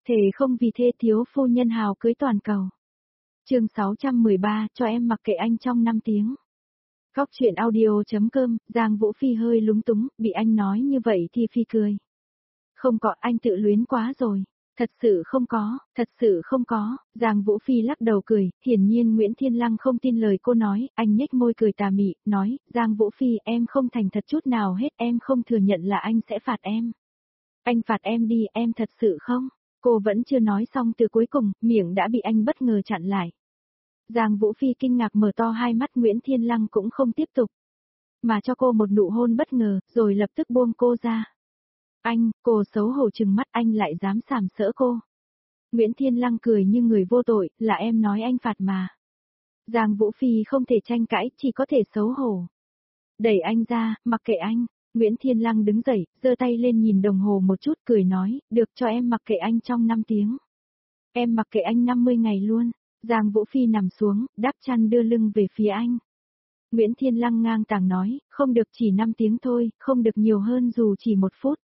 Thề không vì thê thiếu phu nhân hào cưới toàn cầu. Chương 613, cho em mặc kệ anh trong 5 tiếng. Góc chuyện audio.com, Giang Vũ Phi hơi lúng túng, bị anh nói như vậy thì Phi cười. Không có, anh tự luyến quá rồi. Thật sự không có, Giang Vũ Phi lắc đầu cười, hiển nhiên Nguyễn Thiên Lăng không tin lời cô nói, anh nhếch môi cười tà mị, nói, Giang Vũ Phi em không thành thật chút nào hết, em không thừa nhận là anh sẽ phạt em. Anh phạt em đi, em thật sự không? Cô vẫn chưa nói xong từ cuối cùng, miệng đã bị anh bất ngờ chặn lại. Giang Vũ Phi kinh ngạc mở to hai mắt, Nguyễn Thiên Lăng cũng không tiếp tục, mà cho cô một nụ hôn bất ngờ, rồi lập tức buông cô ra. Anh, cô xấu hổ trừng mắt, anh lại dám sàm sỡ cô. Nguyễn Thiên Lăng cười như người vô tội, là em nói anh phạt mà. Giang Vũ Phi không thể tranh cãi, chỉ có thể xấu hổ. Đẩy anh ra, mặc kệ anh. Nguyễn Thiên Lăng đứng dậy, giơ tay lên nhìn đồng hồ một chút, cười nói, được, cho em mặc kệ anh trong 5 tiếng. Em mặc kệ anh 50 ngày luôn. Giang Vũ Phi nằm xuống, đắp chăn đưa lưng về phía anh. Nguyễn Thiên Lăng ngang tàng nói, không được, chỉ 5 tiếng thôi, không được nhiều hơn dù chỉ 1 phút.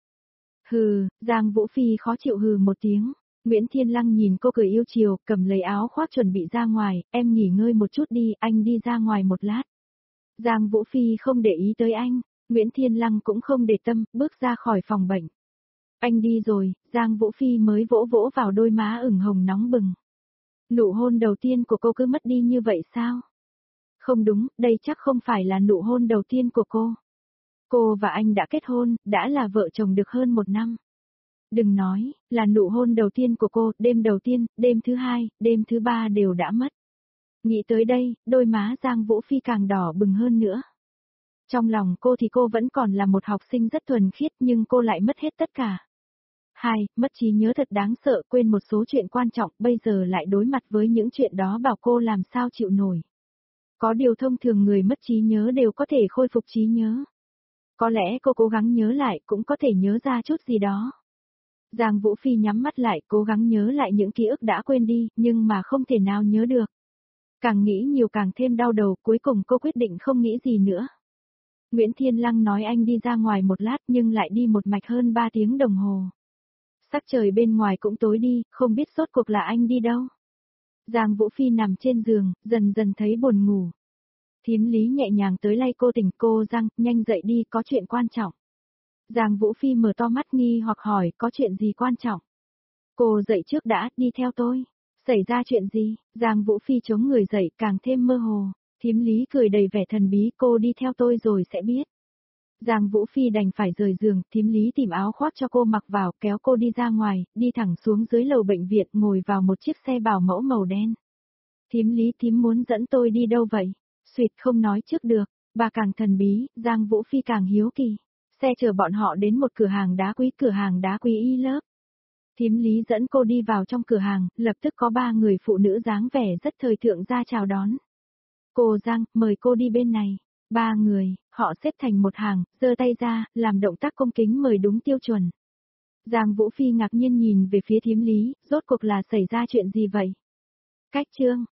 Hừ, Giang Vũ Phi khó chịu hừ một tiếng. Nguyễn Thiên Lăng nhìn cô cười yêu chiều, cầm lấy áo khoác chuẩn bị ra ngoài, em nghỉ ngơi một chút đi, anh đi ra ngoài một lát. Giang Vũ Phi không để ý tới anh, Nguyễn Thiên Lăng cũng không để tâm, bước ra khỏi phòng bệnh. Anh đi rồi, Giang Vũ Phi mới vỗ vỗ vào đôi má ửng hồng nóng bừng. Nụ hôn đầu tiên của cô cứ mất đi như vậy sao? Không đúng, đây chắc không phải là nụ hôn đầu tiên của cô. Cô và anh đã kết hôn, đã là vợ chồng được hơn 1 năm. Đừng nói, là nụ hôn đầu tiên của cô, đêm đầu tiên, đêm thứ 2, đêm thứ 3 đều đã mất. Nghĩ tới đây, đôi má Giang Vũ Phi càng đỏ bừng hơn nữa. Trong lòng cô thì cô vẫn còn là một học sinh rất thuần khiết, nhưng cô lại mất hết tất cả. 2. Mất trí nhớ thật đáng sợ, quên một số chuyện quan trọng, bây giờ lại đối mặt với những chuyện đó, bảo cô làm sao chịu nổi. Có điều thông thường người mất trí nhớ đều có thể khôi phục trí nhớ. Có lẽ cô cố gắng nhớ lại cũng có thể nhớ ra chút gì đó. Giang Vũ Phi nhắm mắt lại, cố gắng nhớ lại những ký ức đã quên đi, nhưng mà không thể nào nhớ được. Càng nghĩ nhiều càng thêm đau đầu, cuối cùng cô quyết định không nghĩ gì nữa. Nguyễn Thiên Lăng nói anh đi ra ngoài một lát nhưng lại đi một mạch hơn 3 tiếng đồng hồ. Sắc trời bên ngoài cũng tối đi, không biết rốt cuộc là anh đi đâu. Giang Vũ Phi nằm trên giường, dần dần thấy buồn ngủ. Thím Lý nhẹ nhàng tới lay cô tỉnh, cô Giang, nhanh dậy đi, có chuyện quan trọng. Giang Vũ Phi mở to mắt nghi hoặc hỏi, có chuyện gì quan trọng? Cô dậy trước đã, đi theo tôi. Xảy ra chuyện gì? Giang Vũ Phi chống người dậy, càng thêm mơ hồ. Thím Lý cười đầy vẻ thần bí, cô đi theo tôi rồi sẽ biết. Giang Vũ Phi đành phải rời giường, thím Lý tìm áo khoác cho cô mặc vào, kéo cô đi ra ngoài, đi thẳng xuống dưới lầu bệnh viện, ngồi vào một chiếc xe bảo mẫu màu đen. Thím Lý, thím muốn dẫn tôi đi đâu vậy? Xuyệt, không nói trước được. Bà càng thần bí, Giang Vũ Phi càng hiếu kỳ. Xe chở bọn họ đến một cửa hàng đá quý Y Lớp. Thím Lý dẫn cô đi vào trong cửa hàng, lập tức có 3 người phụ nữ dáng vẻ rất thời thượng ra chào đón. Cô Giang, mời cô đi bên này. 3 người, họ xếp thành một hàng, giơ tay ra, làm động tác cung kính mời đúng tiêu chuẩn. Giang Vũ Phi ngạc nhiên nhìn về phía thím Lý, rốt cuộc là xảy ra chuyện gì vậy? Cách chương.